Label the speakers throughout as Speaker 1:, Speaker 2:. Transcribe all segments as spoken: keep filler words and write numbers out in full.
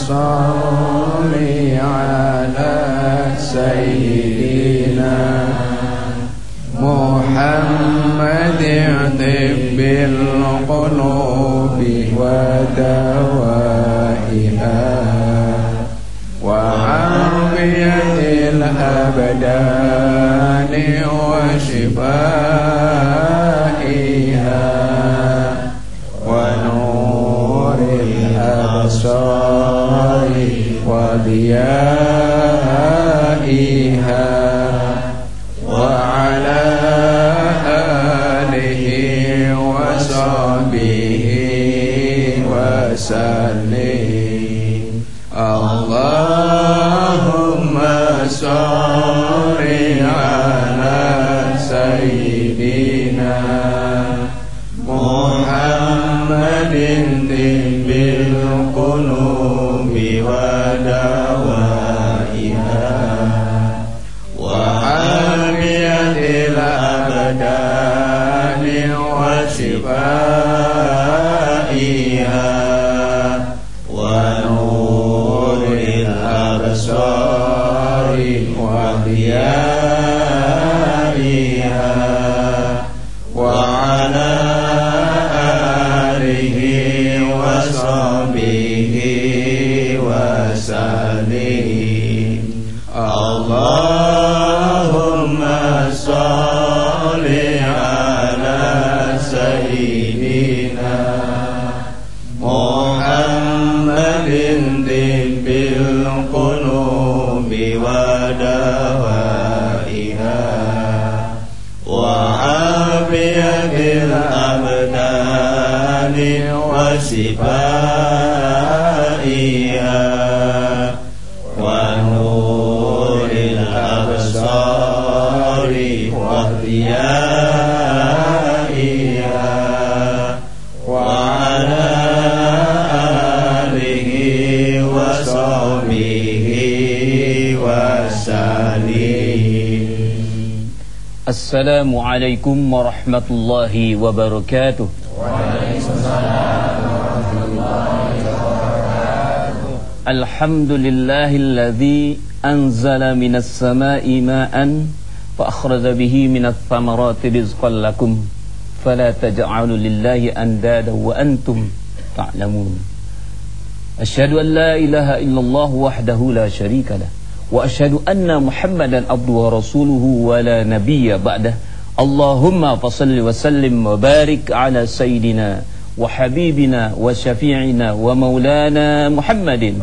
Speaker 1: salli ala sayyidina Muhammadin tibbil qulubi wa dawaiha wa afiyatil abdani wa shifaiha wa nuril absari wa diyaiha wa ala alihi wa sahbihi wa sallim. Allahumma sholli ala sayyidina Muhammadin tibbil qulubi wa dawaiha wa afiyatil abdani wa shifaiha wa nuril absari wa diyaiha wa ala alihi wa sahbihi wa sallim. Allahumma sholli ala sayyidina Muhammadin tibbil qulubi wa dawaiha wa afiyatil abdani wa shifaiha wa nuril absari wa diyaiha wa ala alihi wa sahbihi wa sallim.
Speaker 2: Assalamualaikum warahmatullahi wabarakatuh.
Speaker 1: Waalaikumsalam warahmatullahi wabarakatuh.
Speaker 2: Alhamdulillahilladzi anzala minas samai ma'an fa akhraja bihi minats thamarati rizqan lakum fala taj'alu lillahi andada wa antum ta'lamun. Asyhadu an la ilaha illallah wahdahu la syarika lah wa asyhadu anna Muhammadan abduhu wa rasuluhu wa la nabiyya ba'dah. Allahumma fassalli wa sallim wa barik ala sayyidina wa habibina wa syafi'ina wa maulana Muhammadin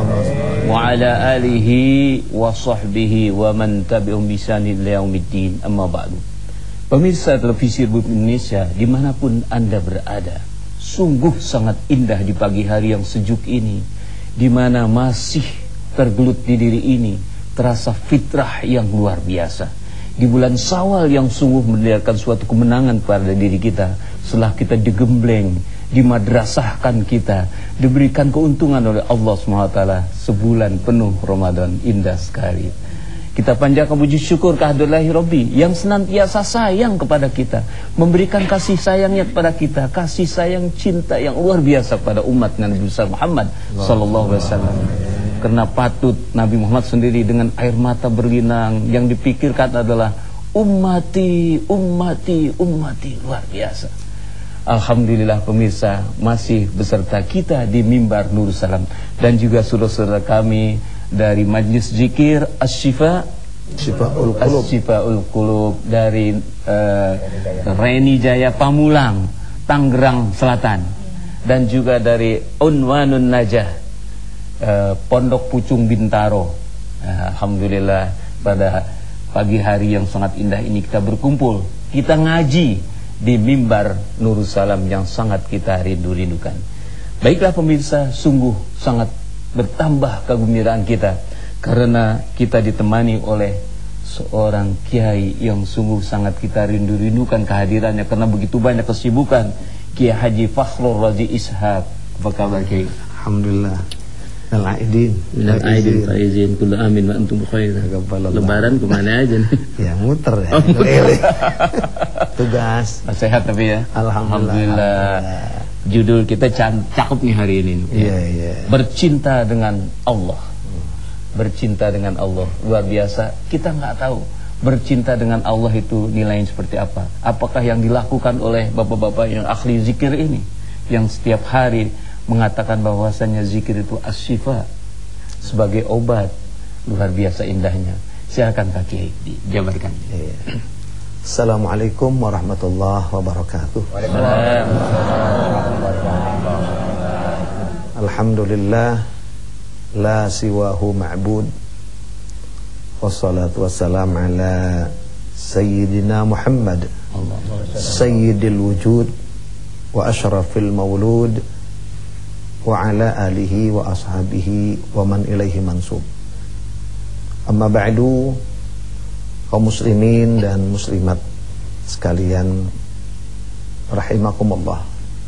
Speaker 2: wa ala alihi wa sahbihi wa man tabi'um bisanil yaumiddin. Amma ba'du. Pemirsa televisi Republik Indonesia dimanapun Anda berada, sungguh sangat indah di pagi hari yang sejuk ini, di mana masih tergelut di diri ini terasa fitrah yang luar biasa. Di bulan Syawal yang sungguh mendatangkan suatu kemenangan pada diri kita, setelah kita digembleng, dimadrasahkan kita, diberikan keuntungan oleh Allah subhanahu wa taala sebulan penuh Ramadan indah sekali. Kita panjatkan puji syukur kehadirat Rabbi yang senantiasa sayang kepada kita, memberikan kasih sayangnya kepada kita, kasih sayang cinta yang luar biasa pada umat Nabi besar Muhammad sallallahu alaihi wasallam. Karena patut Nabi Muhammad sendiri dengan air mata berlinang yang dipikirkan adalah ummati, ummati, ummati, luar biasa. Alhamdulillah pemirsa masih beserta kita di mimbar Nur Salam dan juga saudara-saudara kami dari Majlis Zikir Asy-Syifa Syifaul Qulub Asy-Syifaul Qulub dari uh, Reni Jaya Pamulang, Tangerang Selatan, dan juga dari Unwanun Najah Uh, Pondok Pucung Bintaro. uh, Alhamdulillah pada pagi hari yang sangat indah ini kita berkumpul, kita ngaji di mimbar Nurul Salam yang sangat kita rindu-rindukan. Baiklah pemirsa, sungguh sangat bertambah kegembiraan kita karena kita ditemani oleh seorang kiai yang sungguh sangat kita rindu-rindukan kehadirannya karena begitu banyak kesibukan. Kiai Haji Fakhrul Razi Ishaq. Apa kabar Kiai?
Speaker 3: Alhamdulillah. Minal aidin,
Speaker 2: minal aidin, faizin, kullu amin wa antum bikhair. Lebaran kemana aja nih?
Speaker 3: Ya muter ya.
Speaker 2: Oh, muter.
Speaker 3: Tugas.
Speaker 2: Sehat tapi ya.
Speaker 3: Alhamdulillah.
Speaker 2: Alhamdulillah. Judul kita cakep nih hari ini.
Speaker 3: Iya, iya.
Speaker 2: Bercinta dengan Allah. Bercinta dengan Allah. Luar biasa. Kita nggak tahu bercinta dengan Allah itu nilainya seperti apa. Apakah yang dilakukan oleh bapak-bapak yang ahli zikir ini, yang setiap hari mengatakan bahwasannya zikir itu as-syifa, sebagai obat. Luar biasa indahnya. Silakan Pak Kiai dijabarkan.
Speaker 3: Iya. Assalamualaikum warahmatullahi wabarakatuh. Alhamdulillah, la siwahu ma'bud, wassalatu wassalam ala Sayyidina Muhammad, Sayyidil wujud wa ashrafil maulud, wa ala alihi wa ashabihi wa man ilaihi mansub. Amma ba'du, kaum muslimin dan muslimat sekalian rahimakumullah,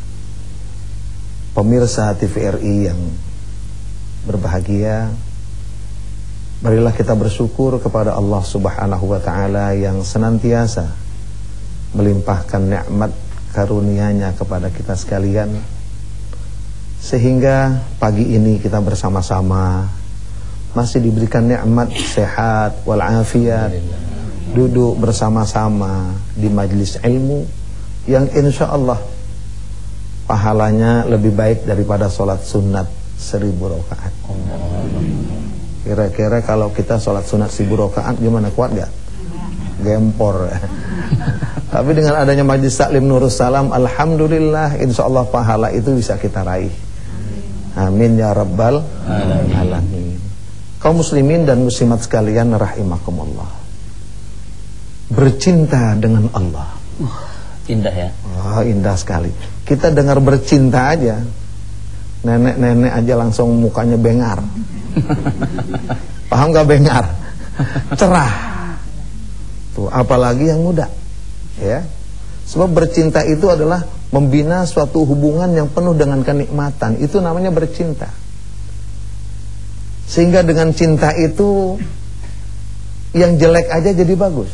Speaker 3: pemirsa T V R I yang berbahagia, marilah kita bersyukur kepada Allah Subhanahu wa taala yang senantiasa melimpahkan nikmat karunia-Nya kepada kita sekalian, sehingga pagi ini kita bersama-sama masih diberikan nikmat sehat wal afiat, duduk bersama-sama di majelis ilmu yang insya Allah pahalanya lebih baik daripada sholat sunat seribu rakaat. Kira-kira kalau kita sholat sunat seribu rakaat gimana, kuat gak? Gempor. Tapi dengan adanya majelis taklim Nurus Salam, alhamdulillah insya Allah pahala itu bisa kita raih. Amin ya rabbal alamin. Kaum muslimin dan muslimat sekalian rahimakumullah, bercinta dengan Allah.
Speaker 2: Uh, indah ya.
Speaker 3: Wah, indah sekali. Kita dengar bercinta aja, nenek-nenek aja langsung mukanya bengar. Paham gak bengar? Cerah. Tuh, apalagi yang muda. Ya. Sebab bercinta itu adalah membina suatu hubungan yang penuh dengan kenikmatan. Itu namanya bercinta. Sehingga dengan cinta itu yang jelek aja jadi bagus.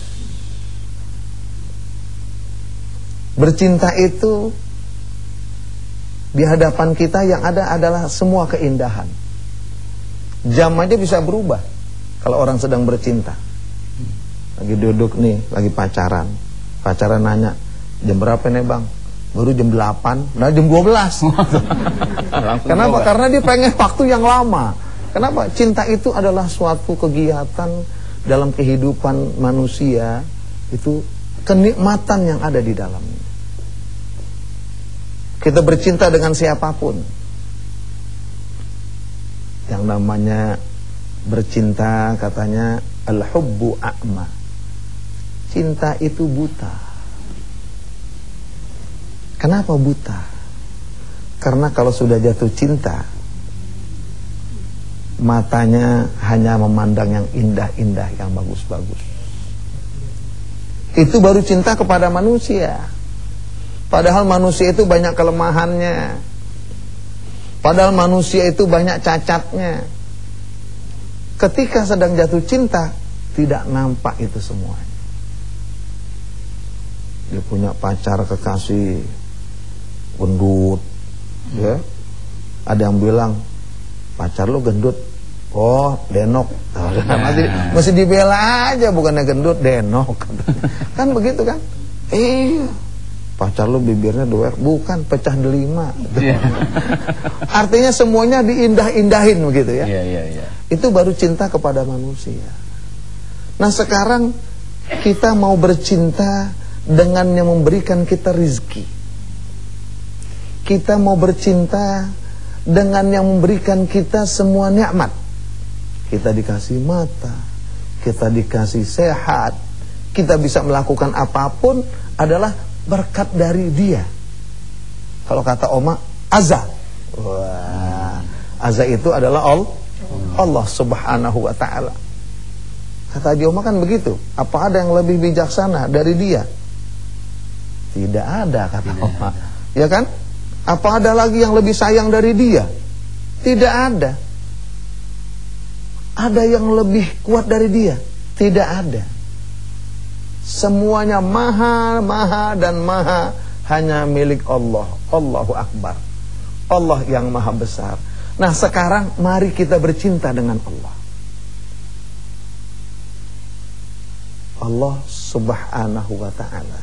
Speaker 3: Bercinta itu di hadapan kita yang ada adalah semua keindahan. Jam aja bisa berubah kalau orang sedang bercinta. Lagi duduk nih, lagi pacaran. Pacaran nanya, jam berapa nih bang? Baru jam delapan, nah jam dua belas. Kenapa? Karena dia pengen waktu yang lama. Kenapa? Cinta itu adalah suatu kegiatan dalam kehidupan manusia. Itu kenikmatan yang ada di dalamnya. Kita bercinta dengan siapapun. Yang namanya bercinta katanya al-hubbu a'ma. Cinta itu buta. Kenapa buta? Karena kalau sudah jatuh cinta, matanya hanya memandang yang indah-indah, yang bagus-bagus. Itu baru cinta kepada manusia. Padahal manusia itu banyak kelemahannya. Padahal manusia itu banyak cacatnya. Ketika sedang jatuh cinta, tidak nampak itu semuanya. Dia punya pacar kekasih gendut, ya. Ada yang bilang, pacar lu gendut. Oh, denok. Masih, masih dibela aja, bukannya gendut, denok. Kan begitu kan? Iya. Pacar lu bibirnya doer, bukan, pecah delima. Artinya semuanya diindah-indahin begitu ya.
Speaker 2: Iya, iya, iya.
Speaker 3: Itu baru cinta kepada manusia. Nah, sekarang kita mau bercinta dengan yang memberikan kita rizki. Kita mau bercinta dengan yang memberikan kita semua nikmat. Kita dikasih mata, kita dikasih sehat, kita bisa melakukan apapun adalah berkat dari dia. Kalau kata Oma, azza. Wah, azza itu adalah Allah, Allah Subhanahu wa taala. Kata Haji Oma kan begitu. Apa ada yang lebih bijaksana dari dia? Tidak ada, kata Oma. Ya kan? Apa ada lagi yang lebih sayang dari dia? Tidak ada. Ada yang lebih kuat dari dia? Tidak ada. Semuanya maha, maha dan maha hanya milik Allah. Allahu Akbar. Allah yang maha besar. Nah sekarang mari kita bercinta dengan Allah. Allah subhanahu wa ta'ala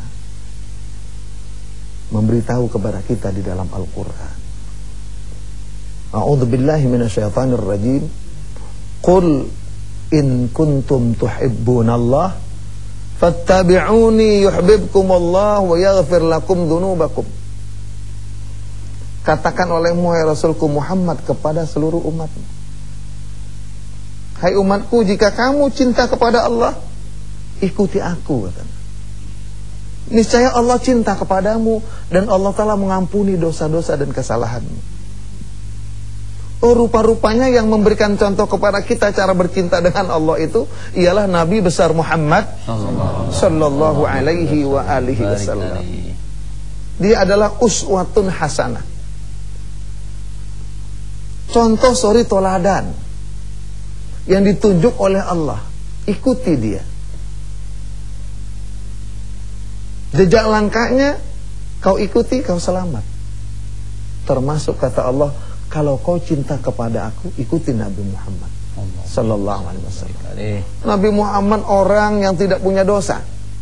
Speaker 3: memberitahu kepada kita di dalam Al-Quran. A'udzubillahi minasyaitonir rajim. Qul in kuntum tuhibbunallah fattabi'uni yuhibbukumullah wa yaghfir lakum dzunubakum. Katakan olehmu hai Rasulku Muhammad kepada seluruh umatmu, hai umatku, jika kamu cinta kepada Allah, ikuti aku, katanya. Niscaya Allah cinta kepadamu dan Allah telah mengampuni dosa-dosa dan kesalahanmu. Oh, rupa-rupanya yang memberikan contoh kepada kita cara bercinta dengan Allah itu ialah Nabi besar Muhammad sallallahu alaihi wa alihi wasallam. Dia adalah uswatun hasanah, contoh suri toladan yang ditunjuk oleh Allah. Ikuti dia. Jejak langkahnya kau ikuti, kau selamat. Termasuk kata Allah, kalau kau cinta kepada aku, ikuti Nabi Muhammad sallallahu alaihi wasallam. Nabi Muhammad orang yang tidak punya dosa.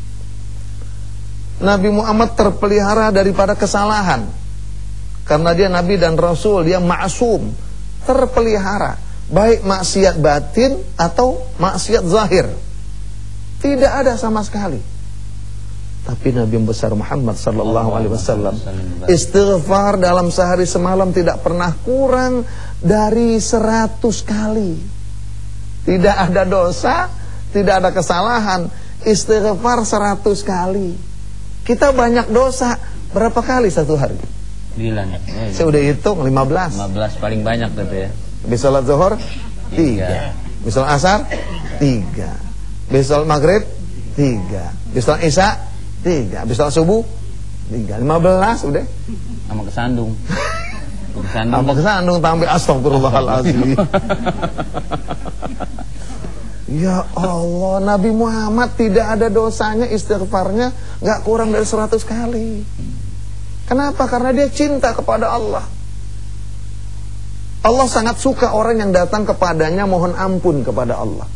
Speaker 3: Nabi Muhammad terpelihara daripada kesalahan. Karena dia Nabi dan Rasul, dia ma'sum, terpelihara, baik maksiat batin atau maksiat zahir. Tidak ada sama sekali. Tapi Nabi besar Muhammad sallallahu alaihi wasallam istighfar dalam sehari semalam tidak pernah kurang dari seratus kali. Tidak ada dosa, tidak ada kesalahan, istighfar seratus kali. Kita banyak dosa, berapa kali satu hari?
Speaker 2: Sembilan.
Speaker 3: Saya udah hitung lima belas.
Speaker 2: lima belas paling banyak tapi ya.
Speaker 3: Habis sholat zuhur tiga. Habis sholat asar tiga. Habis sholat maghrib tiga. Habis sholat isya tiga, habis sholat subuh tiga, lima belas udah.
Speaker 2: Sama kesandung. Kesandung.
Speaker 3: Sama kesandung sampai astagfirullahaladzim. Ya Allah, Nabi Muhammad tidak ada dosanya, istighfarnya gak kurang dari seratus kali. Kenapa? Karena dia cinta kepada Allah. Allah sangat suka orang yang datang kepadanya mohon ampun kepada Allah.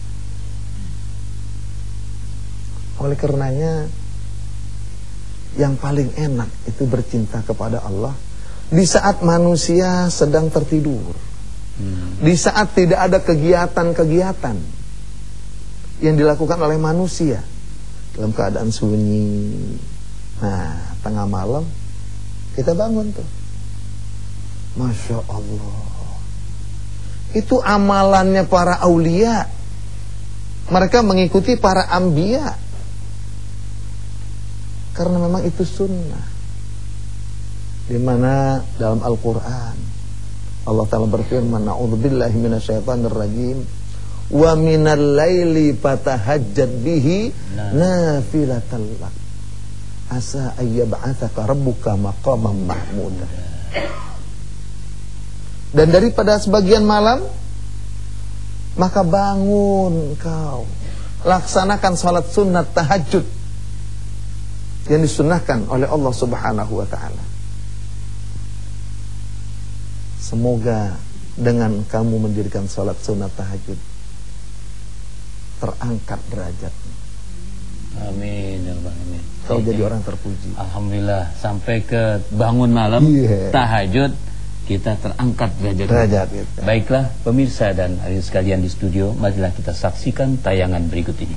Speaker 3: Oleh karenanya yang paling enak itu bercinta kepada Allah di saat manusia sedang tertidur, hmm. di saat tidak ada kegiatan-kegiatan yang dilakukan oleh manusia, dalam keadaan sunyi. Nah, tengah malam kita bangun tuh, Masya Allah. Itu amalannya para aulia. Mereka mengikuti para anbiya, karena memang itu sunnah. Di mana dalam Al-Quran Allah Ta'ala berfirman, A'udzubillahi minasyaitonir rajim, wa minal laili fatahajjad bihi nafilatan lak asa ayyab'atsaka rabbuka maqaman mahmuda. Dan daripada sebagian malam maka bangun kau, laksanakan salat sunat tahajud yang disunnahkan oleh Allah Subhanahu wa ta'ala. Semoga dengan kamu mendirikan salat sunat tahajud terangkat derajatmu.
Speaker 2: Amin ya Rabbal alamin.
Speaker 3: Kau jadi orang terpuji.
Speaker 2: Alhamdulillah, sampai ke bangun malam yeah. tahajud kita terangkat derajat. Derajat kita. Baiklah pemirsa dan hadirin sekalian di studio, marilah kita saksikan tayangan berikut ini.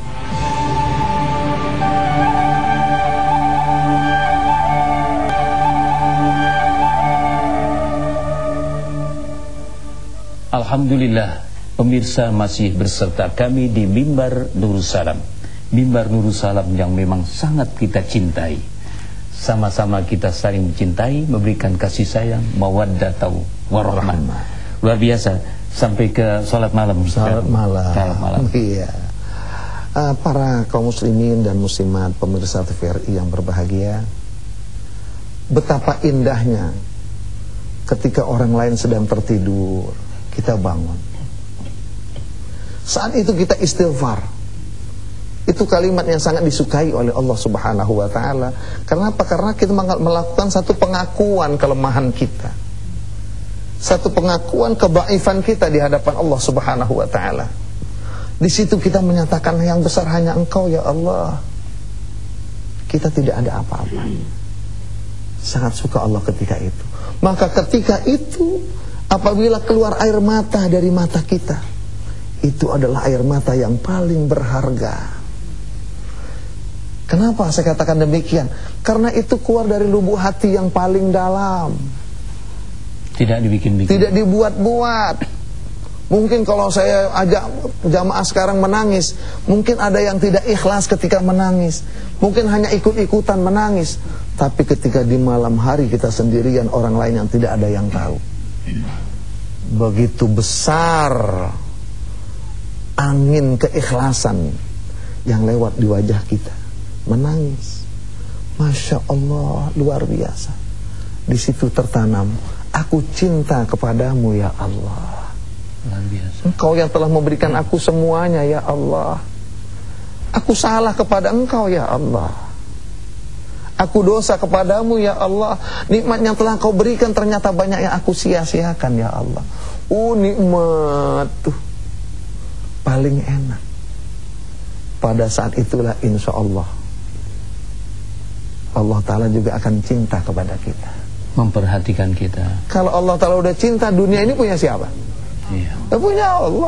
Speaker 2: Alhamdulillah, pemirsa masih berserta kami di Mimbar Nurussalam. Mimbar Nurussalam yang memang sangat kita cintai. Sama-sama kita saling mencintai, memberikan kasih sayang, mawaddatan warahmah. Luar biasa, sampai ke salat malam.
Speaker 3: Salat malam.
Speaker 2: Salat malam.
Speaker 3: Iya. Uh, para kaum muslimin dan muslimat, pemirsa T V R I yang berbahagia, betapa indahnya ketika orang lain sedang tertidur, kita bangun. Saat itu kita istighfar, Itu kalimat yang sangat disukai oleh Allah Subhanahu wa taala. Kenapa? Karena kita melakukan satu pengakuan kelemahan kita, satu pengakuan kebaifan kita di hadapan Allah Subhanahu wa taala. Di situ kita menyatakan yang besar hanya Engkau ya Allah. Kita tidak ada apa-apa. Sangat suka Allah ketika itu. Maka ketika itu apabila keluar air mata dari mata kita, itu adalah air mata yang paling berharga. Kenapa saya katakan demikian? Karena itu keluar dari lubuk hati yang paling dalam.
Speaker 2: Tidak dibikin-bikin,
Speaker 3: tidak dibuat-buat. Mungkin kalau saya ajak jamaah sekarang menangis, mungkin ada yang tidak ikhlas ketika menangis, mungkin hanya ikut-ikutan menangis. Tapi ketika di malam hari kita sendirian, orang lain yang tidak ada yang tahu. Begitu besar angin keikhlasan yang lewat di wajah kita, menangis. Masya Allah, luar biasa. Di situ tertanam, aku cinta kepadamu ya Allah.
Speaker 2: Luar biasa.
Speaker 3: Engkau yang telah memberikan aku semuanya ya Allah. Aku salah kepada Engkau ya Allah. Aku dosa kepadamu ya Allah. Nikmat yang telah Kau berikan ternyata banyak yang aku sia-siakan ya Allah. Oh, nikmat tuh paling enak. Pada saat itulah insya Allah Allah Ta'ala juga akan cinta kepada kita,
Speaker 2: memperhatikan kita.
Speaker 3: Kalau Allah Ta'ala udah cinta, dunia ini punya siapa?
Speaker 2: Iya.
Speaker 3: Ya, punya Allah.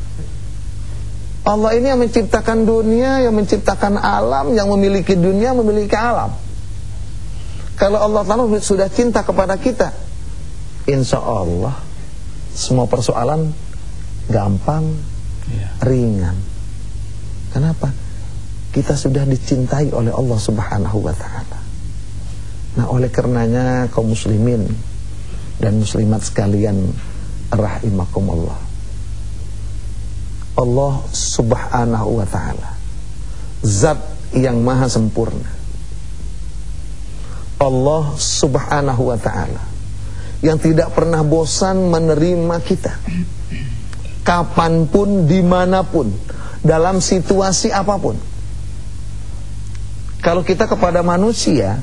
Speaker 3: Allah ini yang menciptakan dunia, yang menciptakan alam, yang memiliki dunia, memiliki alam. Kalau Allah Ta'ala sudah cinta kepada kita, insya Allah semua persoalan gampang,
Speaker 2: iya,
Speaker 3: ringan. Kenapa? Kita sudah dicintai oleh Allah Subhanahu wa ta'ala. Nah, oleh karenanya kaum muslimin dan muslimat sekalian rahimakumullah, Allah Subhanahu wa ta'ala zat yang maha sempurna. Allah Subhanahu wa ta'ala yang tidak pernah bosan menerima kita, kapanpun, dimanapun, dalam situasi apapun. Kalau kita kepada manusia,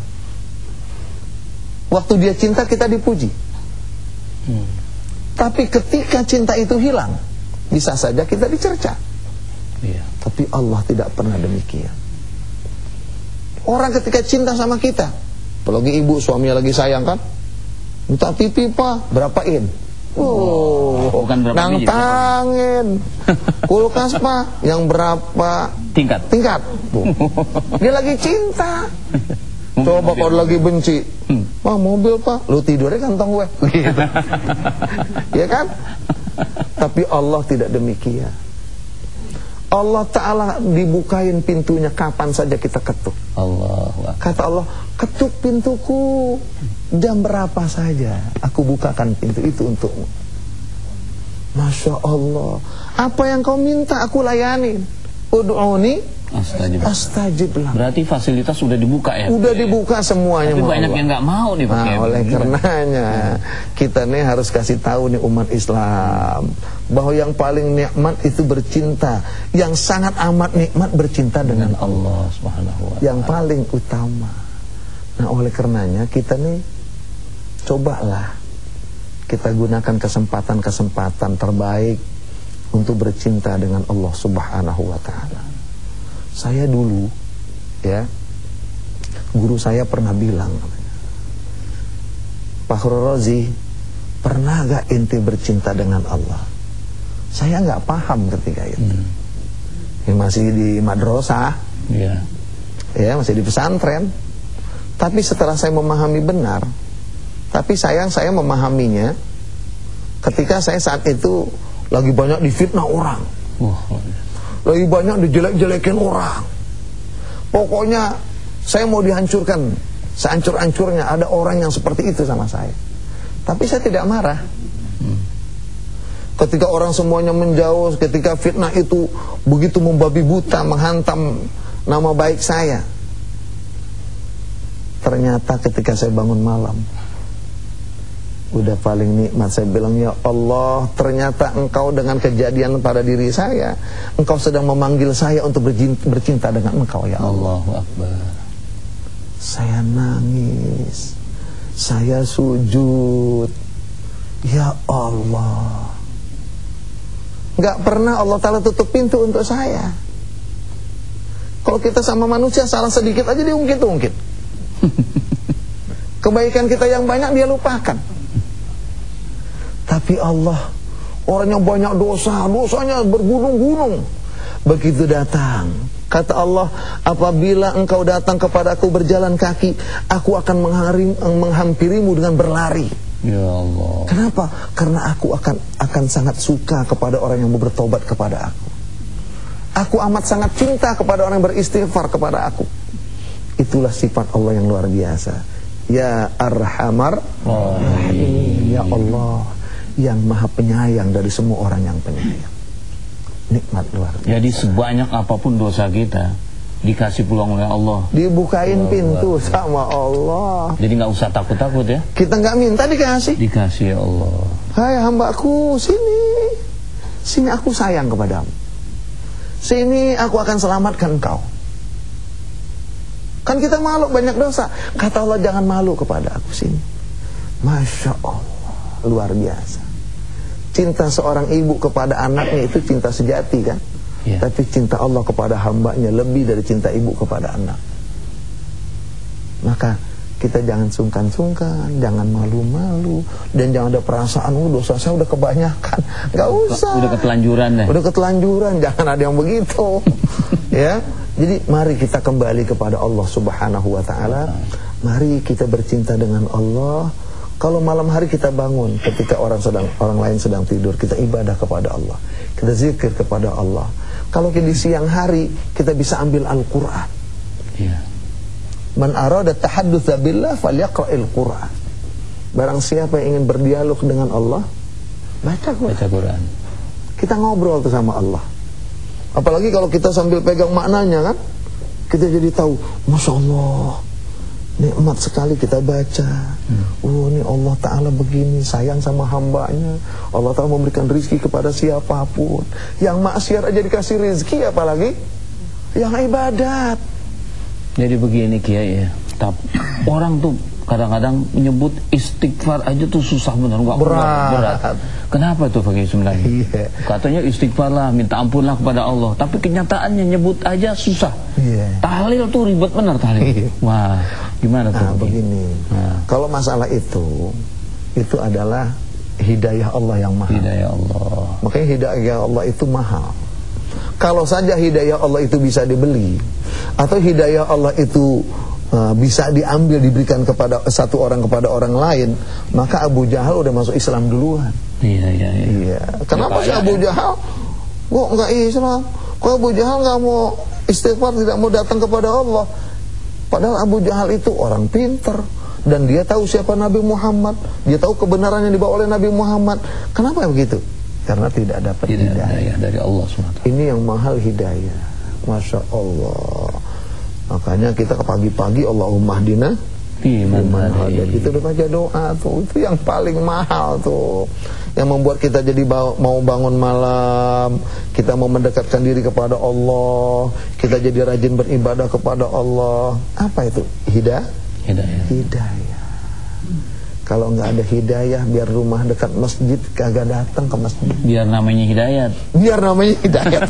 Speaker 3: waktu dia cinta kita dipuji, hmm. tapi ketika cinta itu hilang, bisa saja kita dicerca.
Speaker 2: Iya.
Speaker 3: Tapi Allah tidak pernah demikian. Orang ketika cinta sama kita, apalagi ibu suaminya lagi sayang kan, minta pipi pak, berapain? Oh,
Speaker 2: bukan berapa
Speaker 3: nang
Speaker 2: biji,
Speaker 3: tangan. Kulkas pak, yang berapa
Speaker 2: tingkat?
Speaker 3: Tingkat. Tuh. Dia lagi cinta. Coba kalau lagi benci, hmm. Wah mobil pak, lu tidurnya kantong gue. Gitu. Ya kan? Tapi Allah tidak demikian. Allah Ta'ala dibukain pintunya kapan saja kita ketuk.
Speaker 2: Allah.
Speaker 3: Kata Allah, ketuk pintuku jam berapa saja, aku bukakan pintu itu untukmu. Masya Allah. Apa yang kau minta aku layanin. Ud'uni
Speaker 2: astajib.
Speaker 3: astajib lah.
Speaker 2: Berarti fasilitas sudah dibuka ya?
Speaker 3: Udah dibuka semuanya.
Speaker 2: Tapi banyak
Speaker 3: Allah.
Speaker 2: yang nggak mau nih pakai.
Speaker 3: Nah, oleh karenanya kita nih harus kasih tahu nih umat Islam bahwa yang paling nikmat itu bercinta, yang sangat amat nikmat bercinta dengan Allah
Speaker 2: Subhanahu wa ta'ala,
Speaker 3: yang paling utama. Nah, oleh karenanya kita nih cobalah kita gunakan kesempatan-kesempatan terbaik untuk bercinta dengan Allah Subhanahu wa ta'ala. Saya dulu ya, guru saya pernah bilang, Pak Rozi, pernah gak ente bercinta dengan Allah? Saya gak paham ketika itu. hmm. Ya, masih di madrasah,
Speaker 2: yeah.
Speaker 3: ya masih di pesantren. Tapi setelah saya memahami benar, tapi sayang saya memahaminya ketika saya saat itu lagi banyak difitnah orang,
Speaker 2: oh.
Speaker 3: lagi banyak dijelek-jelekin orang. Pokoknya saya mau dihancurkan sehancur-hancurnya. Ada orang yang seperti itu sama saya, tapi saya tidak marah. hmm. Ketika orang semuanya menjauh, ketika fitnah itu begitu membabi buta menghantam nama baik saya, ternyata ketika saya bangun malam, Udah paling nikmat. Saya bilang, ya Allah, ternyata engkau dengan kejadian pada diri saya, engkau sedang memanggil saya untuk bercinta dengan engkau, ya Allah.
Speaker 2: Allahu Akbar.
Speaker 3: Saya nangis, saya sujud, ya Allah. Gak pernah Allah Ta'ala tutup pintu untuk saya. Kalau kita sama manusia salah sedikit aja diungkit-ungkit. Kebaikan kita yang banyak dia lupakan. Tapi Allah, orang yang banyak dosa, dosanya bergunung-gunung. Begitu datang, kata Allah, apabila engkau datang kepadaku berjalan kaki, aku akan mengharim, menghampirimu dengan berlari.
Speaker 2: Ya Allah.
Speaker 3: Kenapa? Karena aku akan akan sangat suka kepada orang yang mau bertobat kepada aku. Aku amat sangat cinta kepada orang yang beristighfar kepada aku. Itulah sifat Allah yang luar biasa. Ya Arhamar Rahim, ya Allah yang maha penyayang dari semua orang yang penyayang. Nikmat luar biasa.
Speaker 2: Jadi sebanyak apapun dosa kita dikasih peluang oleh Allah.
Speaker 3: Dibukain
Speaker 2: Allah,
Speaker 3: pintu
Speaker 2: Allah.
Speaker 3: sama Allah.
Speaker 2: Jadi nggak usah takut-takut ya.
Speaker 3: Kita nggak minta dikasih.
Speaker 2: Dikasih ya Allah.
Speaker 3: Hai hambaku, sini. Sini aku sayang kepadamu. Sini aku akan selamatkan engkau. Kan kita malu banyak dosa. Kata Allah, jangan malu kepada aku, sini. Masya Allah, luar biasa. Cinta seorang ibu kepada anaknya itu cinta sejati kan.
Speaker 2: Ya.
Speaker 3: Tapi cinta Allah kepada hambanya lebih dari cinta ibu kepada anak. Maka kita jangan sungkan-sungkan, jangan malu-malu, dan jangan ada perasaan, oh dosa saya udah kebanyakan. Gak usah.
Speaker 2: Udah ketelanjuran deh.
Speaker 3: Udah ketelanjuran, jangan ada yang begitu. Ya. Jadi mari kita kembali kepada Allah Subhanahu wa taala. Mari kita bercinta dengan Allah. Kalau malam hari kita bangun ketika orang sedang orang lain sedang tidur, kita ibadah kepada Allah. Kita zikir kepada Allah. Kalau di siang hari kita bisa ambil Al-Qur'an.
Speaker 2: Iya.
Speaker 3: Man arada tahaddatsa billah falyaqra'il Qur'an. Barang siapa yang ingin berdialog dengan Allah, baca Quran.
Speaker 2: Baca Quran.
Speaker 3: Kita ngobrol tuh sama Allah. Apalagi kalau kita sambil pegang maknanya kan, kita jadi tahu, Masya Allah, nikmat sekali kita baca. hmm. Oh ini Allah Ta'ala begini, sayang sama hambanya. Allah Ta'ala memberikan rizki kepada siapapun. Yang maksiat aja dikasih rizki, apalagi yang ibadat.
Speaker 2: Jadi begini Kiai ya, tapi orang tuh kadang-kadang menyebut istighfar aja tuh susah benar, nggak
Speaker 3: berat.
Speaker 2: berat. Kenapa tuh Pak Kiai sebenarnya?
Speaker 3: Iya.
Speaker 2: Katanya istighfar lah, minta ampun lah kepada Allah, tapi kenyataannya nyebut aja susah.
Speaker 3: Iya.
Speaker 2: Tahlil tuh ribet benar tahlil.
Speaker 3: Iya.
Speaker 2: Wah, gimana tuh?
Speaker 3: Nah, begini. Nah. Kalau masalah itu, itu adalah hidayah Allah yang mahal.
Speaker 2: Hidayah Allah.
Speaker 3: Makanya hidayah Allah itu mahal. Kalau saja hidayah Allah itu bisa dibeli, atau hidayah Allah itu uh, bisa diambil, diberikan kepada satu orang kepada orang lain, maka Abu Jahal udah masuk Islam duluan.
Speaker 2: Iya, iya, iya.
Speaker 3: Iya. Kenapa sih Abu Jahal kok nggak Islam? Kok Abu Jahal nggak mau istighfar, tidak mau datang kepada Allah? Padahal Abu Jahal itu orang pintar, dan dia tahu siapa Nabi Muhammad, dia tahu kebenaran yang dibawa oleh Nabi Muhammad. Kenapa begitu? Karena tidak dapat
Speaker 2: tidak
Speaker 3: hidayah.
Speaker 2: hidayah dari Allah subhanahu wa taala.
Speaker 3: Ini yang mahal hidayah. Masya Allah. Makanya kita ke pagi-pagi Allahumma hdina
Speaker 2: Fiman
Speaker 3: hadayt. Itu udah baca doa tuh. Itu yang paling mahal tuh. Yang membuat kita jadi mau bangun malam, kita mau mendekatkan diri kepada Allah, kita jadi rajin beribadah kepada Allah. Apa itu? Hidayah.
Speaker 2: Hidayah.
Speaker 3: Hidayah. Kalau nggak ada hidayah, biar rumah dekat masjid kagak datang ke masjid.
Speaker 2: Biar namanya hidayat.
Speaker 3: Biar namanya hidayat.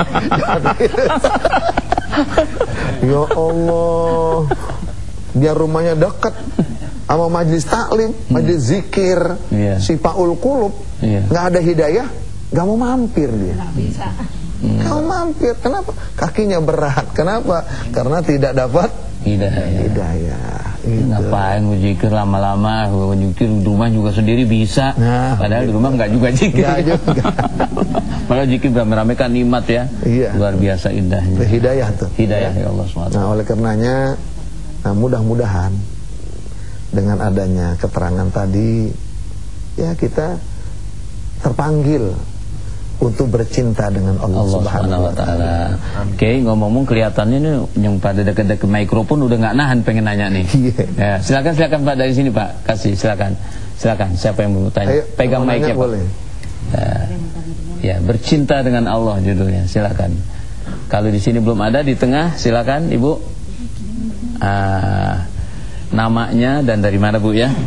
Speaker 3: Ya Allah. Biar rumahnya dekat sama majlis taklim, majlis zikir,
Speaker 2: yeah.
Speaker 3: Sifaul Qulub.
Speaker 2: Yeah.
Speaker 3: Nggak ada hidayah, nggak mau mampir dia.
Speaker 4: Nggak bisa.
Speaker 2: Hmm.
Speaker 3: Nggak mau mampir. Kenapa? Kakinya berat. Kenapa? Karena tidak dapat
Speaker 2: hidayah.
Speaker 3: Hidayah. Gitu.
Speaker 2: Ngapain mau zikir lama-lama, mau zikir di rumah juga sendiri bisa. Nah, padahal gitu. Di rumah nggak juga zikir. Nggak juga. Padahal zikir rame-rame kan nikmat ya.
Speaker 3: Iya.
Speaker 2: Luar biasa indahnya.
Speaker 3: Hidayah tuh.
Speaker 2: Hidayah ya Allah subhanahu wa taala.
Speaker 3: Nah, oleh karenanya, nah mudah-mudahan dengan adanya keterangan tadi, ya kita terpanggil untuk bercinta dengan Allah, Allah Subhanahu wa taala.
Speaker 2: Oke, okay, ngomong-ngomong kelihatannya nih yang pada dekat-dekat mikrofon udah nggak nahan pengen nanya nih.
Speaker 3: Yeah.
Speaker 2: Ya, silakan silakan Pak dari sini Pak. Kasih silakan. Silakan, siapa yang mau tanya?
Speaker 3: Ayo,
Speaker 2: pegang mic-nya, Pak.
Speaker 3: boleh.
Speaker 2: Uh, ya, bercinta dengan Allah judulnya. Silakan. Kalau di sini belum ada, di tengah silakan Ibu. Uh, namanya dan dari mana Bu ya?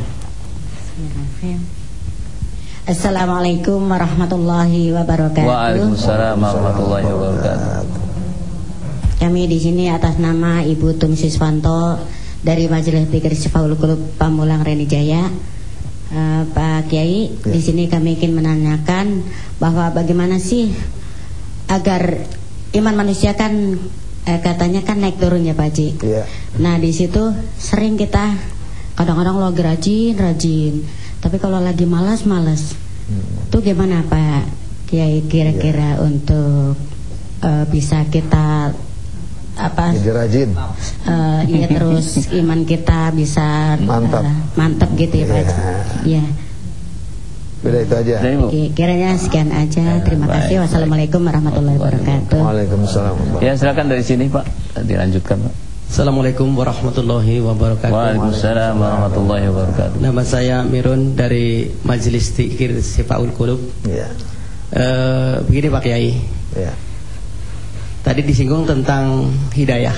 Speaker 4: Assalamualaikum warahmatullahi wabarakatuh.
Speaker 2: Waalaikumsalam warahmatullahi wabarakatuh.
Speaker 4: Kami di sini atas nama Ibu Tum Siswanto dari Majelis Zikir Syifaul Qulub Pamulang Renijaya. Uh, Pak Kiai, ya. Di sini kami ingin menanyakan bahwa bagaimana sih agar iman manusia kan eh, katanya kan naik turun ya Pak Haji. Ya. Nah di situ sering kita kadang-kadang lagi rajin rajin, tapi kalau lagi malas malas. Hmm. Itu gimana Pak Kiai kira-kira ya. untuk uh, bisa kita apa?
Speaker 3: Jadi rajin.
Speaker 4: Uh, iya terus iman kita bisa
Speaker 3: mantap,
Speaker 4: uh, mantap gitu ya Pak. Iya.
Speaker 3: Beda itu aja.
Speaker 4: Oke, kiranya sekian aja. Terima
Speaker 2: Baik,
Speaker 4: kasih. Wassalamualaikum warahmatullahi wabarakatuh.
Speaker 3: Waalaikumsalam.
Speaker 2: Ya silakan dari sini Pak, dilanjutkan Pak.
Speaker 5: Assalamualaikum warahmatullahi wabarakatuh.
Speaker 2: Waalaikumsalam warahmatullahi wabarakatuh.
Speaker 5: Nama saya Mirun dari Majelis Zikir Syifaul Qulub. Ya. Uh, begini Pak Kiai. Ya. Tadi disinggung tentang hidayah.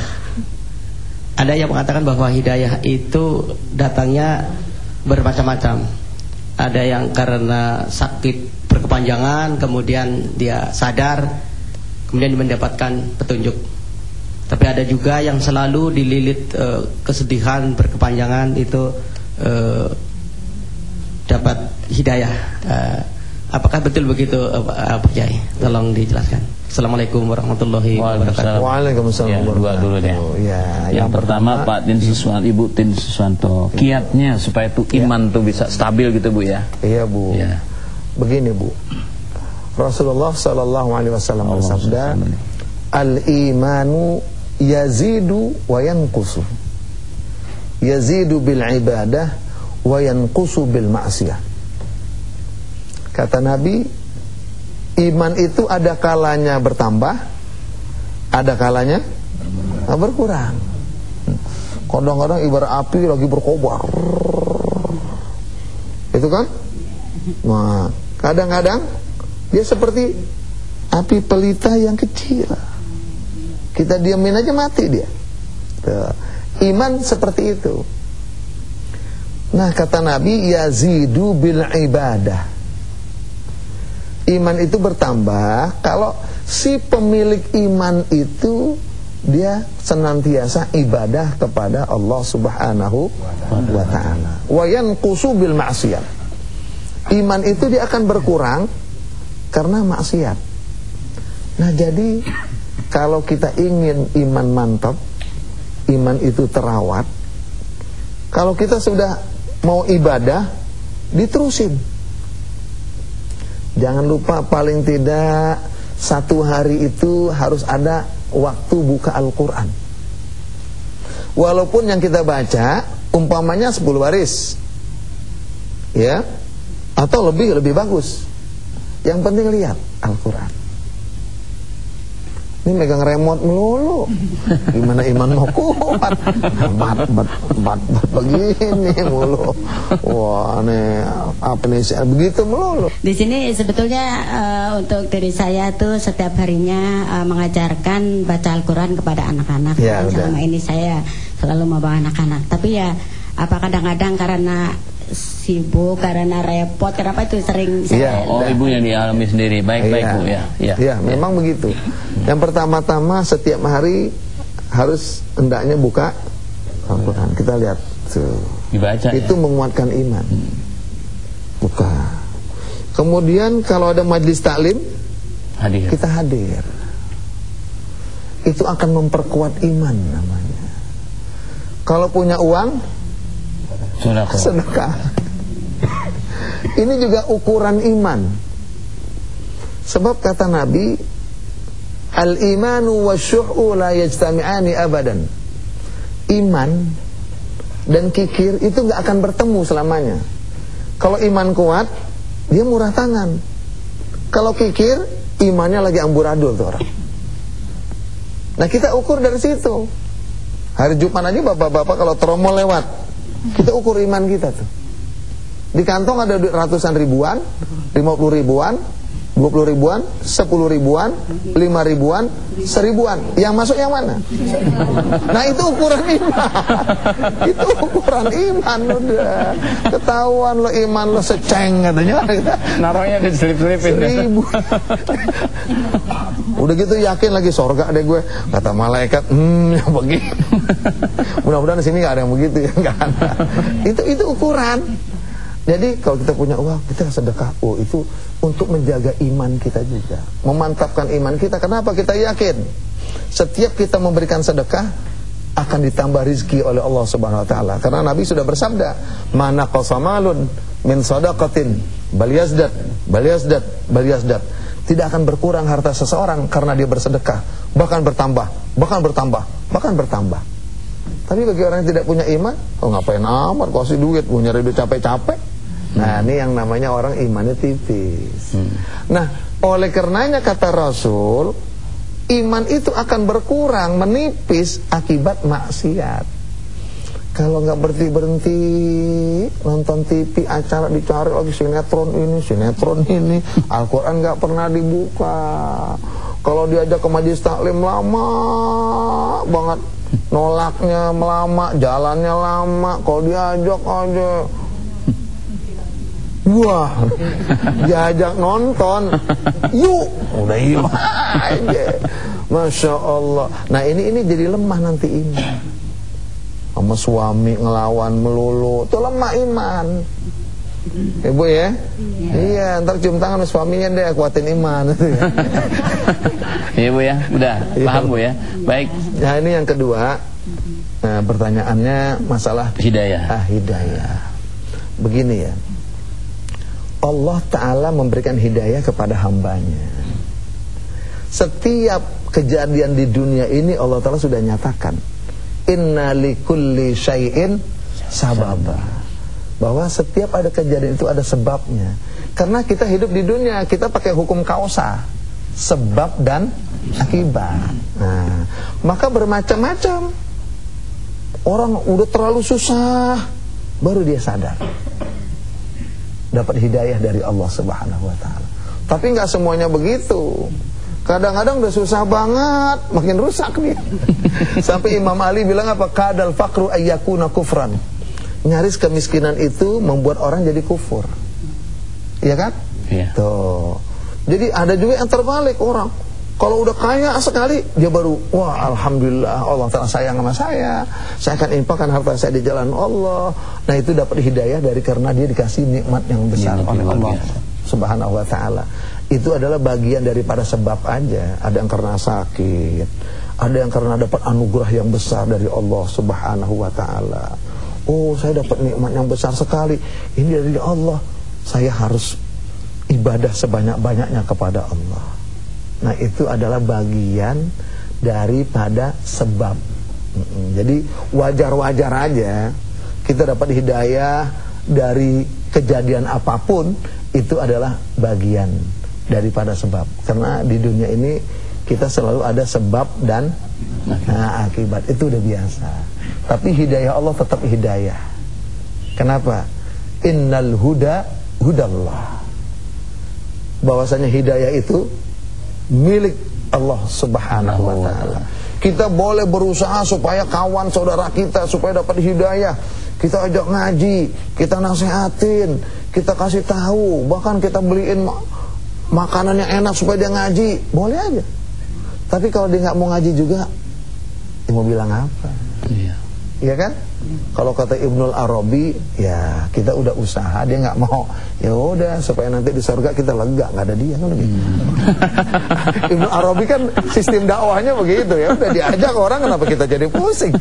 Speaker 5: Ada yang mengatakan bahwa hidayah itu datangnya bermacam-macam. Ada yang karena sakit berkepanjangan, kemudian dia sadar, kemudian mendapatkan petunjuk. Tapi ada juga yang selalu dililit uh, kesedihan berkepanjangan, itu uh, dapat hidayah. uh, Apakah betul begitu Pak Kiai? Tolong dijelaskan. Assalamualaikum warahmatullahi wabarakatuh.
Speaker 3: Waalaikumsalam.
Speaker 2: Ya, dua dulu deh. Ya, yang, yang pertama, pertama Pak Tin Siswanto, Ibu Tin Siswanto, kiatnya supaya tuh iman ya. tuh bisa stabil gitu Bu ya.
Speaker 3: Iya Bu. Ya. Begini Bu, Rasulullah Sallallahu Alaihi Wasallam bersabda, al-imanu yazidu wa yanqusu, yazidu bil ibadah wa yanqusu bil ma'siyah. Kata Nabi, iman itu ada kalanya bertambah, ada kalanya berkurang. Kadang-kadang ibarat api lagi berkobar, itu kan? Nah, kadang-kadang dia seperti api pelita yang kecil. Kita diamin aja mati dia. Tuh. Iman seperti itu. Nah, kata Nabi, yazidu bil ibadah. Iman itu bertambah kalau si pemilik iman itu dia senantiasa ibadah kepada Allah Subhanahu wa taala. Wa yanqusu bil ma'siyah. Iman itu dia akan berkurang karena maksiat. Nah, jadi kalau kita ingin iman mantap, iman itu terawat, kalau kita sudah mau ibadah, diterusin. Jangan lupa paling tidak satu hari itu harus ada waktu buka Al-Quran. Walaupun yang kita baca umpamanya sepuluh baris, ya, atau lebih lebih bagus. Yang penting lihat Al-Quran. Ini megang remote melulu, gimana iman mau kuat? Bat bat bat bat begini mulu. Wah, nih apa nih begitu melulu.
Speaker 4: Di sini sebetulnya uh, untuk diri saya tuh setiap harinya uh, mengajarkan baca Al-Quran kepada anak-anak. Ya, selama ini saya selalu membawa anak-anak. Tapi ya apa kadang-kadang karena sibuk, karena repot, kenapa itu sering saya...
Speaker 2: Ya, oh ibu yang dialami sendiri, baik-baik ya. Bu ya. Ya,
Speaker 3: ya memang ya. begitu. Yang pertama-tama setiap hari harus hendaknya buka Al-Quran. Kita lihat tuh.
Speaker 2: Dibaca.
Speaker 3: Itu ya? Menguatkan iman. Hmm. Buka. Kemudian kalau ada majlis taklim, hadir. Kita hadir. Itu akan memperkuat iman namanya. Kalau punya uang, sedekah. Sedekah. Ini juga ukuran iman. Sebab kata Nabi, al-imanu wasyuh'u la yajtami'ani abadan. Iman dan kikir itu gak akan bertemu selamanya. Kalau iman kuat, dia murah tangan. Kalau kikir, imannya lagi amburadul tuh orang. Nah, kita ukur dari situ. Hari Jumat aja bapak-bapak kalau tromol lewat, kita ukur iman kita tuh. Di kantong ada duit ratusan ribuan, lima puluh ribuan, dua puluh ribuan, sepuluh ribuan, lima ribuan, seribuan. Yang masuk yang mana? Nah itu ukuran iman. Itu ukuran iman udah. Ketahuan lo iman lo seceng katanya.
Speaker 2: Naruhnya diselip-selipin.
Speaker 3: Seribu. Udah gitu yakin lagi surga deh gue. Kata malaikat, hmm yang begini. Mudah-mudahan di sini nggak ada yang begitu ya, nggak ada. Itu itu ukuran. Jadi kalau kita punya uang, kita sedekah. Oh itu untuk menjaga iman kita juga, memantapkan iman kita. Kenapa? Kita yakin setiap kita memberikan sedekah akan ditambah rizki oleh Allah Subhanahu Wa Taala. Karena Nabi sudah bersabda, mana qasamalun min sadaqatin bal yazdat bal yazdat bal yazdat. Tidak akan berkurang harta seseorang karena dia bersedekah, bahkan bertambah, bahkan bertambah, bahkan bertambah. Tapi bagi orang yang tidak punya iman, oh ngapain amat kasih duit, mau nyari duit capek-capek. Nah ini yang namanya orang imannya tipis. hmm. Nah oleh karenanya kata Rasul, iman itu akan berkurang, menipis akibat maksiat. Kalau nggak berhenti-berhenti nonton T V, acara dicari lagi sinetron ini, sinetron ini, Al-Quran nggak pernah dibuka. Kalau diajak ke majelis taklim lama banget, nolaknya lama, jalannya lama. Kalau diajak aja, wah, diajak nonton, yuk, udah yuk aja. Masya Allah. Nah ini ini jadi lemah nanti iman. Sama suami ngelawan melulu, itu lemah iman. Ibu ya, iya, ntar cium tangan sama suaminya deh, kuatin iman.
Speaker 2: Iya Bu ya, udah paham Bu ya. Baik.
Speaker 3: Nah ini yang kedua. Nah pertanyaannya masalah
Speaker 2: hidayah.
Speaker 3: Ah, hidayah. Begini ya, Allah Ta'ala memberikan hidayah kepada hambanya. Setiap kejadian di dunia ini Allah Ta'ala sudah nyatakan, inna likulli syai'in sababa, bahwa setiap ada kejadian itu ada sebabnya. Karena kita hidup di dunia, kita pakai hukum kausa, sebab dan akibat. Nah, maka bermacam-macam. Orang udah terlalu susah, baru dia sadar dapat hidayah dari Allah Subhanahu Wa Taala. Tapi nggak semuanya begitu. Kadang-kadang udah susah banget, makin rusak dia. Sampai Imam Ali bilang apa? Kadal faqru ayyakuna kufran. Nyaris kemiskinan itu membuat orang jadi kufur. Iya kan?
Speaker 2: Iya.
Speaker 3: Tuh. Jadi ada juga yang terbalik orang. Kalau udah kaya sekali, dia baru, wah alhamdulillah Allah Ta'ala sayang sama saya. Saya akan infakkan harta saya di jalan Allah. Nah itu dapat hidayah dari karena dia dikasih nikmat yang besar oleh Allah Subhanahu Wa Ta'ala. Itu adalah bagian daripada sebab aja. Ada yang karena sakit, ada yang karena dapat anugerah yang besar dari Allah Subhanahu Wa Ta'ala. Oh saya dapat nikmat yang besar sekali, ini dari Allah, saya harus ibadah sebanyak-banyaknya kepada Allah. Nah itu adalah bagian daripada sebab. Jadi wajar-wajar aja kita dapat hidayah dari kejadian apapun, itu adalah bagian daripada sebab. Karena di dunia ini kita selalu ada sebab dan nah, akibat. Itu udah biasa. Tapi hidayah Allah tetap hidayah. Kenapa? Innal huda hudallah. Bahwasanya hidayah itu milik Allah Subhanahu Wa Ta'ala. Kita boleh berusaha supaya kawan saudara kita supaya dapat hidayah, kita ajak ngaji, kita nasihatin, kita kasih tahu, bahkan kita beliin makanan yang enak supaya dia ngaji, boleh aja. Tapi kalau dia nggak mau ngaji juga, dia mau bilang apa? Iya, iya kan? Kalau kata Ibnul Arabi, ya kita udah usaha, dia nggak mau, ya udah supaya nanti di surga kita lega, nggak ada dia kan gitu. Hmm. Ibnul Arabi kan sistem dakwahnya begitu ya, udah diajak orang, kenapa kita jadi pusing?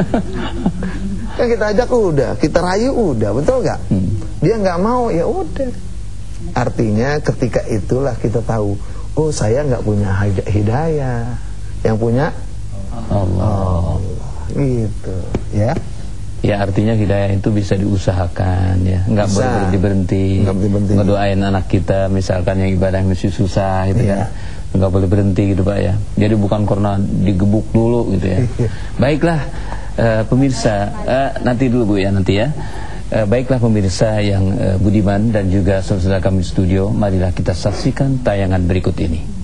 Speaker 3: Kan kita ajak udah, kita rayu udah, betul nggak? Hmm. Dia nggak mau, ya udah. Artinya ketika itulah kita tahu, oh saya nggak punya hidayah, yang punya Allah, Allah. Gitu, ya.
Speaker 2: Ya artinya hidayah itu bisa diusahakan ya, nggak boleh berhenti-berhenti. Ngedoain anak kita misalkan yang ibadah masih susah gitu ya, kan, nggak boleh berhenti gitu Pak ya. Jadi bukan karena digebuk dulu gitu ya. Baiklah uh, pemirsa, uh, nanti dulu Bu ya nanti ya. Uh, baiklah pemirsa yang uh, budiman dan juga saudara kami di studio, marilah kita saksikan tayangan berikut ini.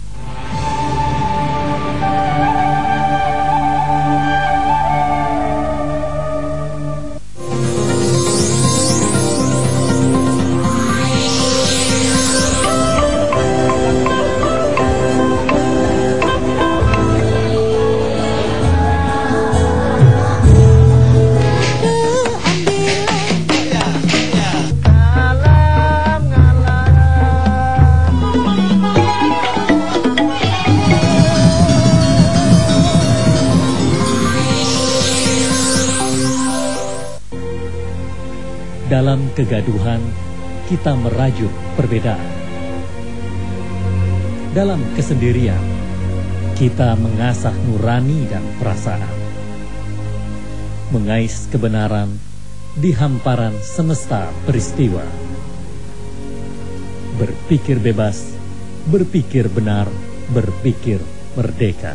Speaker 6: Dalam kegaduhan, kita merajut perbedaan. Dalam kesendirian, kita mengasah nurani dan perasaan. Mengais kebenaran di hamparan semesta peristiwa. Berpikir bebas, berpikir benar, berpikir merdeka.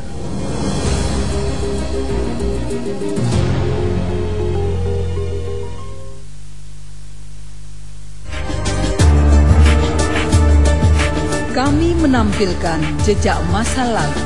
Speaker 7: Kami menampilkan jejak masa lalu.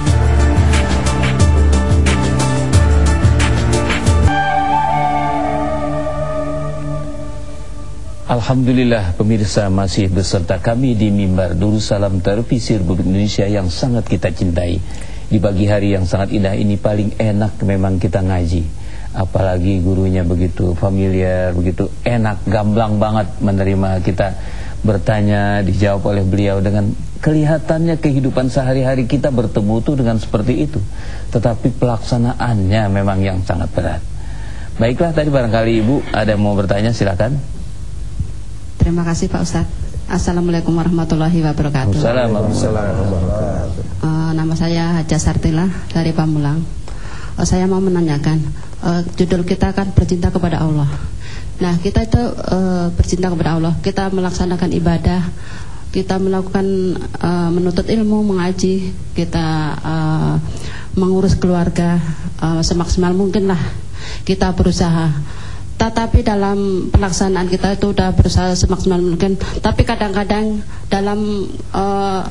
Speaker 2: Alhamdulillah pemirsa masih beserta kami di mimbar Darussalam Televisi Republik Indonesia yang sangat kita cintai. Di pagi hari yang sangat indah ini paling enak memang kita ngaji. Apalagi gurunya begitu familiar, begitu enak, gamblang banget menerima kita bertanya, dijawab oleh beliau dengan kelihatannya kehidupan sehari-hari kita bertemu tuh dengan seperti itu, tetapi pelaksanaannya memang yang sangat berat. Baiklah, tadi barangkali Ibu ada yang mau bertanya, silakan.
Speaker 8: Terima kasih Pak Ustadz. Assalamualaikum warahmatullahi wabarakatuh.
Speaker 2: Assalamualaikum warahmatullahi wabarakatuh.
Speaker 8: uh, Nama saya Haja Sartila dari Pamulang. uh, Saya mau menanyakan, uh, judul kita kan bercinta kepada Allah. Nah, kita itu uh, bercinta kepada Allah, kita melaksanakan ibadah, kita melakukan uh, menuntut ilmu, mengaji, kita uh, mengurus keluarga uh, semaksimal mungkin lah kita berusaha. Tetapi dalam pelaksanaan kita itu udah berusaha semaksimal mungkin, tapi kadang-kadang dalam uh,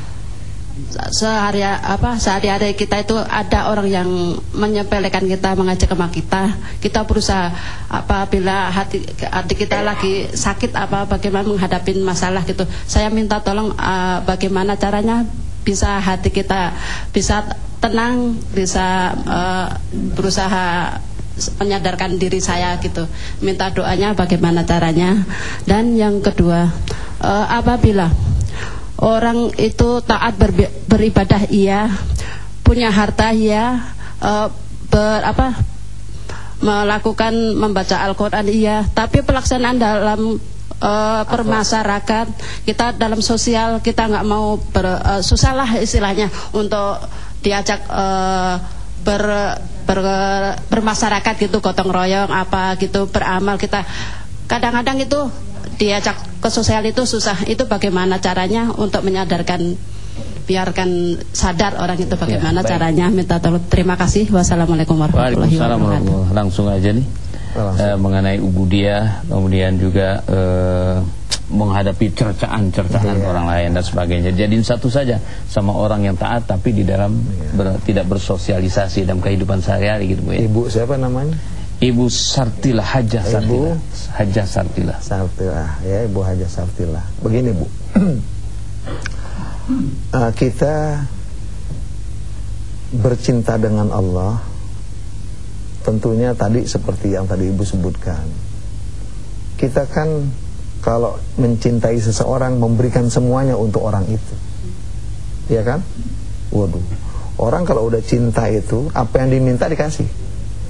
Speaker 8: sehari apa sehari-hari kita itu ada orang yang menyepelekan kita, mengajak sama kita. Kita berusaha apabila hati hati kita lagi sakit apa bagaimana menghadapi masalah gitu. Saya minta tolong uh, bagaimana caranya bisa hati kita bisa tenang, bisa uh, berusaha menyadarkan diri saya gitu. Minta doanya bagaimana caranya. Dan yang kedua, uh, apabila orang itu taat ber, beribadah iya, punya harta iya, uh, ber, apa, melakukan membaca Al-Quran iya, tapi pelaksanaan dalam uh, permasyarakat kita, dalam sosial kita nggak mau ber, uh, susah lah istilahnya untuk diajak uh, ber, ber, bermasyarakat gitu, gotong royong apa gitu, beramal. Kita kadang-kadang itu diajak ke sosial itu susah. Itu bagaimana caranya untuk menyadarkan, biarkan sadar orang itu bagaimana ya, caranya. Minta tolong. Terima kasih. Wassalamualaikum warahmatullahi wabarakatuh.
Speaker 2: Langsung aja nih uh, mengenai ubudiyah, kemudian juga uh, menghadapi cercaan-cercaan ya, orang lain dan sebagainya. Jadiin satu saja sama orang yang taat tapi di dalam ya, ber, tidak bersosialisasi dalam kehidupan sehari-hari gitu Bu ya.
Speaker 3: Ibu siapa namanya?
Speaker 2: Ibu Sartila, Haja Sartila.
Speaker 3: Ibu
Speaker 2: Haja Sartila.
Speaker 3: Sartila, ya Ibu Haja Sartila. Begini Bu, uh, kita bercinta dengan Allah, tentunya tadi seperti yang tadi Ibu sebutkan. Kita kan kalau mencintai seseorang memberikan semuanya untuk orang itu, ya kan? Waduh, orang kalau udah cinta itu apa yang diminta dikasih.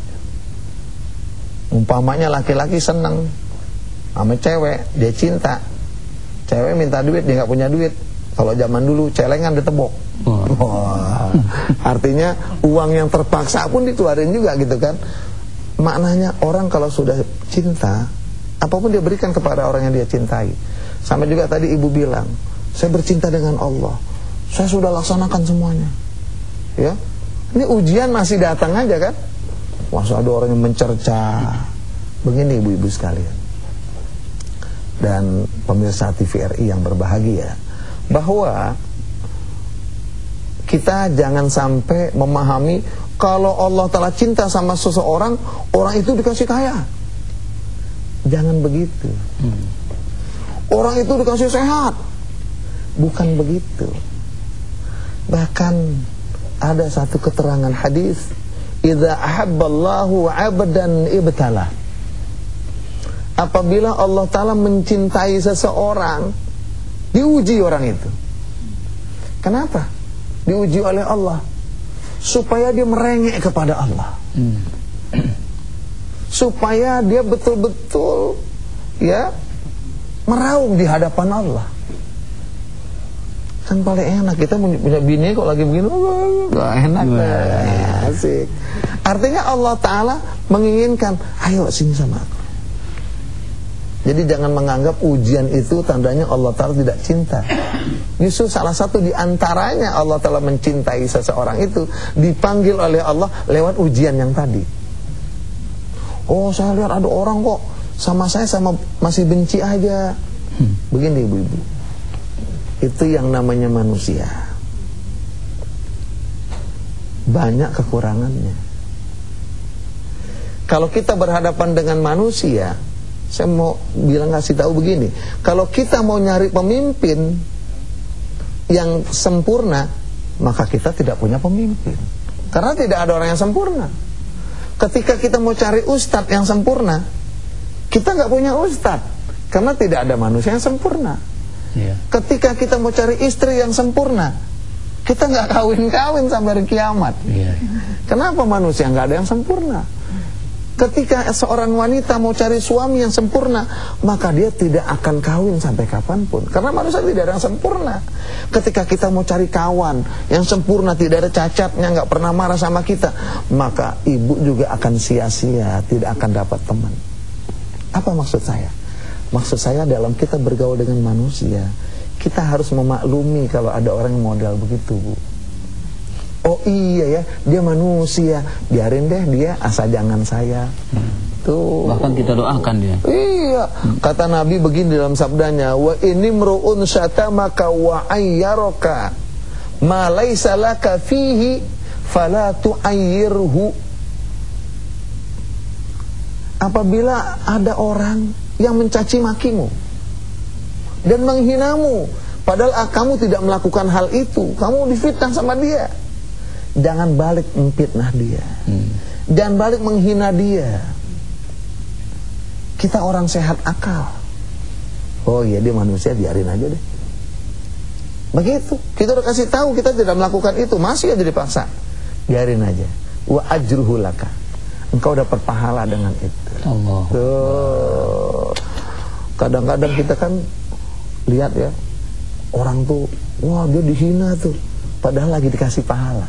Speaker 3: Umpamanya laki-laki seneng sama cewek, dia cinta, cewek minta duit, dia nggak punya duit. Kalau zaman dulu celengan ditebok. Wah. Wah. Artinya uang yang terpaksa pun dikeluarin juga gitu kan. Maknanya orang kalau sudah cinta, apapun dia berikan kepada orang yang dia cintai. Sama juga tadi Ibu bilang, saya bercinta dengan Allah, saya sudah laksanakan semuanya. Ya, ini ujian masih datang aja kan. Masa ada orang yang mencerca. Begini ibu-ibu sekalian, dan pemirsa T V R I yang berbahagia, bahwa kita jangan sampai memahami kalau Allah Ta'ala cinta sama seseorang, orang itu dikasih kaya. Jangan begitu. hmm. Orang itu dikasih sehat, bukan begitu. Bahkan ada satu keterangan hadis, idza ahabballahu 'abdan ibtala. Apabila Allah Ta'ala mencintai seseorang, diuji orang itu. Kenapa? Diuji oleh Allah supaya dia merengek kepada Allah, hmm. supaya dia betul-betul ya meraung di hadapan Allah. Kan paling enak kita punya bini kok lagi begini, gak enak, nah, asik. Artinya Allah Ta'ala menginginkan, ayo sini sama aku. Jadi jangan menganggap ujian itu tandanya Allah Ta'ala tidak cinta. Justru salah satu di antaranya Allah Ta'ala mencintai seseorang itu dipanggil oleh Allah lewat ujian yang tadi. Oh, saya lihat ada orang kok sama saya sama masih benci aja. Begini ibu-ibu, itu yang namanya manusia, banyak kekurangannya. Kalau kita berhadapan dengan manusia, saya mau bilang, ngasih tahu begini, kalau kita mau nyari pemimpin yang sempurna, maka kita tidak punya pemimpin, karena tidak ada orang yang sempurna. Ketika kita mau cari ustadz yang sempurna, kita nggak punya ustadz, karena tidak ada manusia yang sempurna. yeah. Ketika kita mau cari istri yang sempurna, kita nggak kawin-kawin sampai hari kiamat. yeah. Kenapa? Manusia nggak ada yang sempurna. Ketika seorang wanita mau cari suami yang sempurna, maka dia tidak akan kawin sampai kapanpun, karena manusia tidak ada yang sempurna. Ketika kita mau cari kawan yang sempurna, tidak ada cacatnya, nggak pernah marah sama kita, maka ibu juga akan sia-sia, tidak akan dapat teman. Apa maksud saya? Maksud saya dalam kita bergaul dengan manusia, kita harus memaklumi kalau ada orang yang model begitu, Bu. Oh iya ya, dia manusia, biarin deh dia, asal jangan saya. hmm. Tuh. Bahkan kita doakan dia. Iya, hmm. kata Nabi begini dalam sabdanya, wa ini mru'un syatamaka wa ayyaraka ma laysa laka fihi fala tu'ayyirhu. Apabila ada orang yang mencaci makimu dan menghinamu, padahal kamu tidak melakukan hal itu, kamu difitnah sama dia, jangan balik memfitnah dia, hmm. jangan balik menghina dia. Kita orang sehat akal. Oh iya, dia manusia, biarin aja deh. Begitu. Kita udah kasih tahu kita tidak melakukan itu, masih aja dipaksa. Biarin aja. Wa ajruhu laka. Engkau dapat pahala dengan itu. Allah. Tuh. Kadang-kadang kita kan lihat ya, orang tuh, wah dia dihina tuh, padahal lagi dikasih pahala.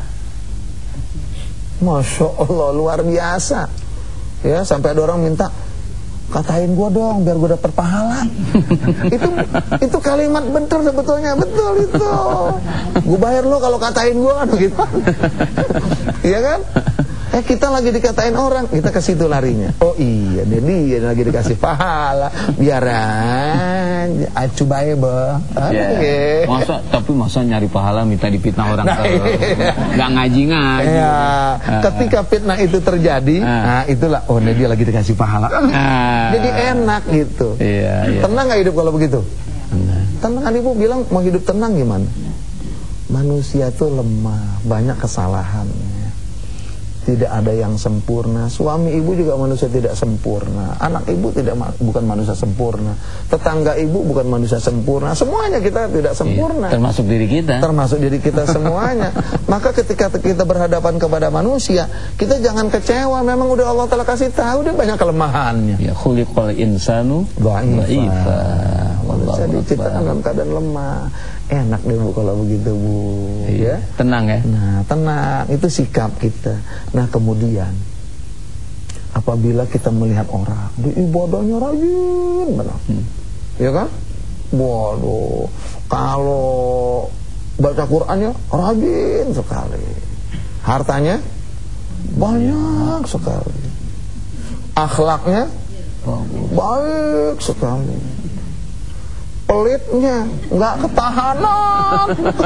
Speaker 3: Masya Allah, luar biasa. Ya, sampai ada orang minta, katain gua dong biar gua dapat pahala. itu itu kalimat betul sebetulnya, betul itu. Gua bayar lo kalau katain gua kan gitu. Iya kan? Eh kita lagi dikatain orang, kita ke situ larinya. Oh iya, dia dia lagi dikasih pahala, biar aja acu bae, Bang.
Speaker 2: Yeah. Masa tapi masa nyari pahala minta dipitnah orang, nah, iya. Nggak ngaji-ngaji.
Speaker 3: Ya, nah. Ketika fitnah itu terjadi, nah, nah itulah oh dia lagi dikasih pahala. Nah. Jadi enak gitu. Iya, iya. Tenang nggak hidup kalau begitu? Nah. Tenang kan Ibu bilang mau hidup tenang gimana? Manusia itu lemah, banyak kesalahannya. Tidak ada yang sempurna. Suami ibu juga manusia tidak sempurna. Anak ibu tidak bukan manusia sempurna. Tetangga ibu bukan manusia sempurna. Semuanya kita tidak sempurna.
Speaker 2: Iya, termasuk diri kita.
Speaker 3: Termasuk diri kita semuanya. Maka ketika kita berhadapan kepada manusia, kita jangan kecewa. Memang udah Allah Ta'ala kasih tahu dia banyak kelemahannya.
Speaker 2: Ya, khuliqal insanu dha'ifa.
Speaker 3: Manusia diciptakan dalam keadaan lemah. Enak deh Bu kalau begitu, Bu.
Speaker 2: Iya, ya? Tenang ya.
Speaker 3: Nah, tenang, itu sikap kita. Nah, kemudian apabila kita melihat orang di ibadahnya rajin benar. Hmm. Ya kan? Waduh, kalau baca Qur'annya rajin sekali. Hartanya banyak sekali. Akhlaknya baik sekali. pelitnya nggak ketahanan.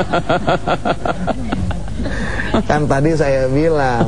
Speaker 3: Kan tadi saya bilang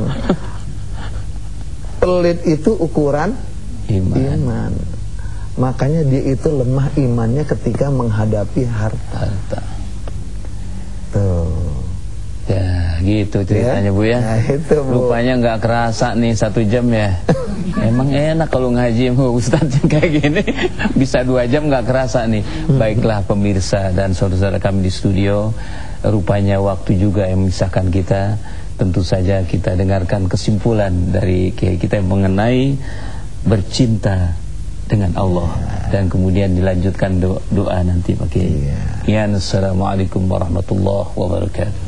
Speaker 3: pelit itu ukuran iman. iman. Makanya dia itu lemah imannya ketika menghadapi harta. harta. Tuh.
Speaker 2: Ya gitu ceritanya ya? Bu ya. Nah, itu, Bu. Rupanya nggak kerasa nih satu jam ya. Emang enak kalau ngaji sama Ustadz yang kayak gini. Bisa dua jam nggak kerasa nih. Baiklah pemirsa dan saudara-saudara kami di studio, rupanya waktu juga yang memisahkan kita. Tentu saja kita dengarkan kesimpulan dari kiai kita yang mengenai bercinta dengan Allah, dan kemudian dilanjutkan doa, doa nanti Pak Kiai. Ya, assalamualaikum warahmatullahi wabarakatuh.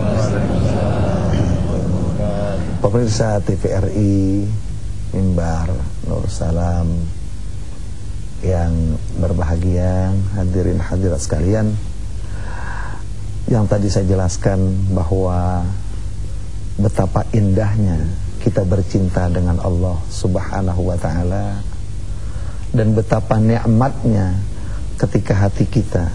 Speaker 3: Pemirsa T V R I, Mimbar Nur Salam yang berbahagia, hadirin hadirat sekalian, yang tadi saya jelaskan bahwa betapa indahnya kita bercinta dengan Allah Subhanahu wa ta'ala, dan betapa nikmatnya ketika hati kita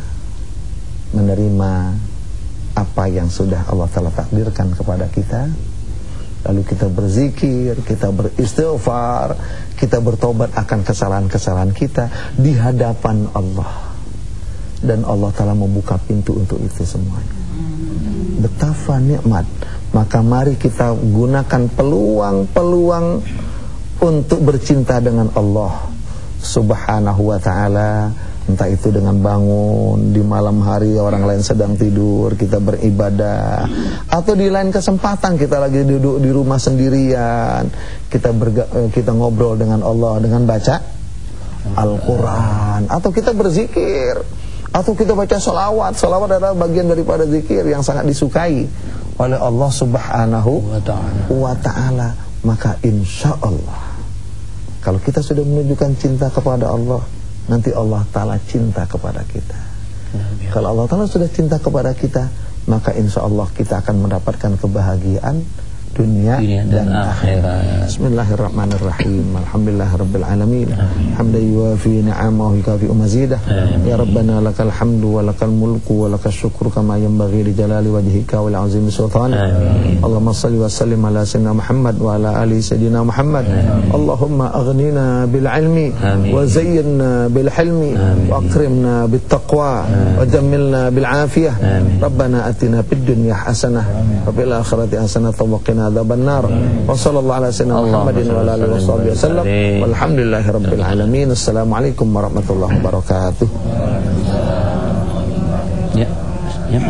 Speaker 3: menerima apa yang sudah Allah Ta'ala takdirkan kepada kita, lalu kita berzikir, kita beristighfar, kita bertobat akan kesalahan-kesalahan kita di hadapan Allah, dan Allah Ta'ala membuka pintu untuk itu semuanya. Betapa nikmat. Maka mari kita gunakan peluang-peluang untuk bercinta dengan Allah Subhanahu wa ta'ala. Entah itu dengan bangun di malam hari orang lain sedang tidur, kita beribadah, atau di lain kesempatan kita lagi duduk di rumah sendirian, kita berga, kita ngobrol dengan Allah dengan baca Al-Quran, atau kita berzikir, atau kita baca sholawat. Sholawat adalah bagian daripada zikir yang sangat disukai oleh Allah Subhanahu wa ta'ala. Maka insya Allah kalau kita sudah menunjukkan cinta kepada Allah, nanti Allah Ta'ala cinta kepada kita. Kalau Allah Ta'ala sudah cinta kepada kita, maka insya Allah kita akan mendapatkan kebahagiaan dunia, dunia dan, dan akhirat. Bismillahirrahmanirrahim. Alhamdulillahirabbil alamin. Hamdan yuwafi ni'amahu wa yukafi mazidah. Ya Rabbana lakal hamdu wa lakal mulku wa lakal syukru kama yanbaghi li jalali wajhika wa li 'azimi sultanik. Allahumma shalli wa sallim ala sayyidina Muhammad wa ala ali sayyidina Muhammad. Allahumma aghnina bil ilmi wa zayyinna bil hilmi wa akrimna bit taqwa wa jammilna bil afiyah. Rabbana atina fid dunya hasanah wa fil akhirati hasanah wa qina adzaban nar. Wa sallallahu ala sayyidina Muhammadin wa ala alihi wasallam. Walhamdulillahirabbil alamin. Assalamualaikum warahmatullahi wabarakatuh.
Speaker 2: Ya. Ya.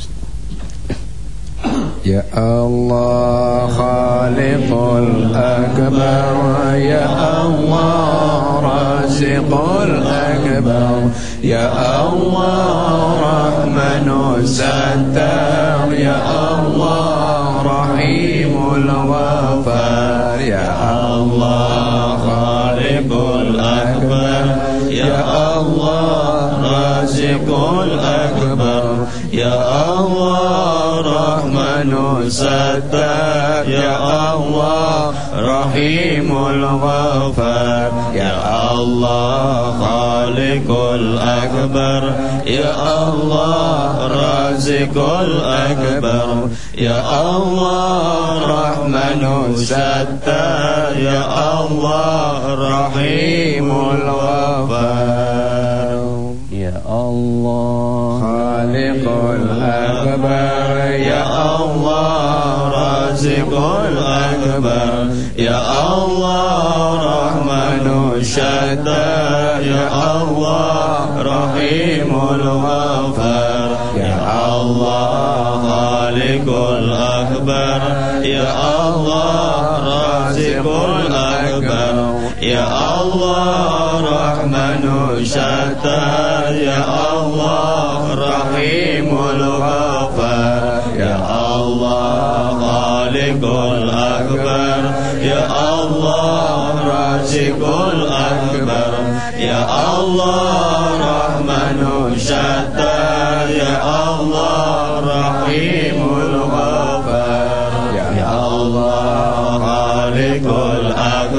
Speaker 1: Ya Allah Khaliqul Akbar, Ya Allah Raziqul Akbar, Ya Allah Rahmanus Sattar, Ya Allah Rahimul Ghafar, Ya Allah Khaliqul Akbar, Ya Allah Raziqul Akbar, Ya Allah Rahmanus Sattar, Ya Allah Rahimul Ghafar, Ya Allah Khaliqul Akbar, Ya Allah Raziqul Akbar, Ya Allah Rahmanus Sattar, Ya Allah Rahimul Ghafar.
Speaker 2: Ya Allah
Speaker 1: Khaliqul Akbar, Ya Allah Raziqul Akbar, Ya Allah Rahmanus Sattar, Ya Allah Rahimul Ghafar, Ya Allah Khaliqul Akbar, Ya Allah Raziqul Akbar, Ya Allah Rahmanus Sattar, Ya Allah Rahimul Ghafar, Ya Allah Khaliqul Akbar, Ya Allah Raziqul Akbar, Ya Allah Rahmanus Sattar, Ya Allah Rahimul Ghafar, Ya Allah Khaliqul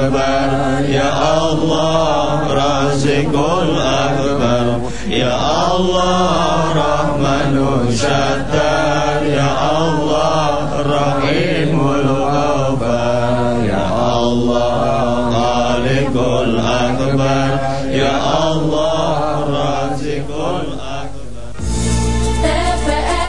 Speaker 1: Akbar, Ya Allah Raziqul Akbar, Ya Allah Allah Rahmanun Syattar, Ya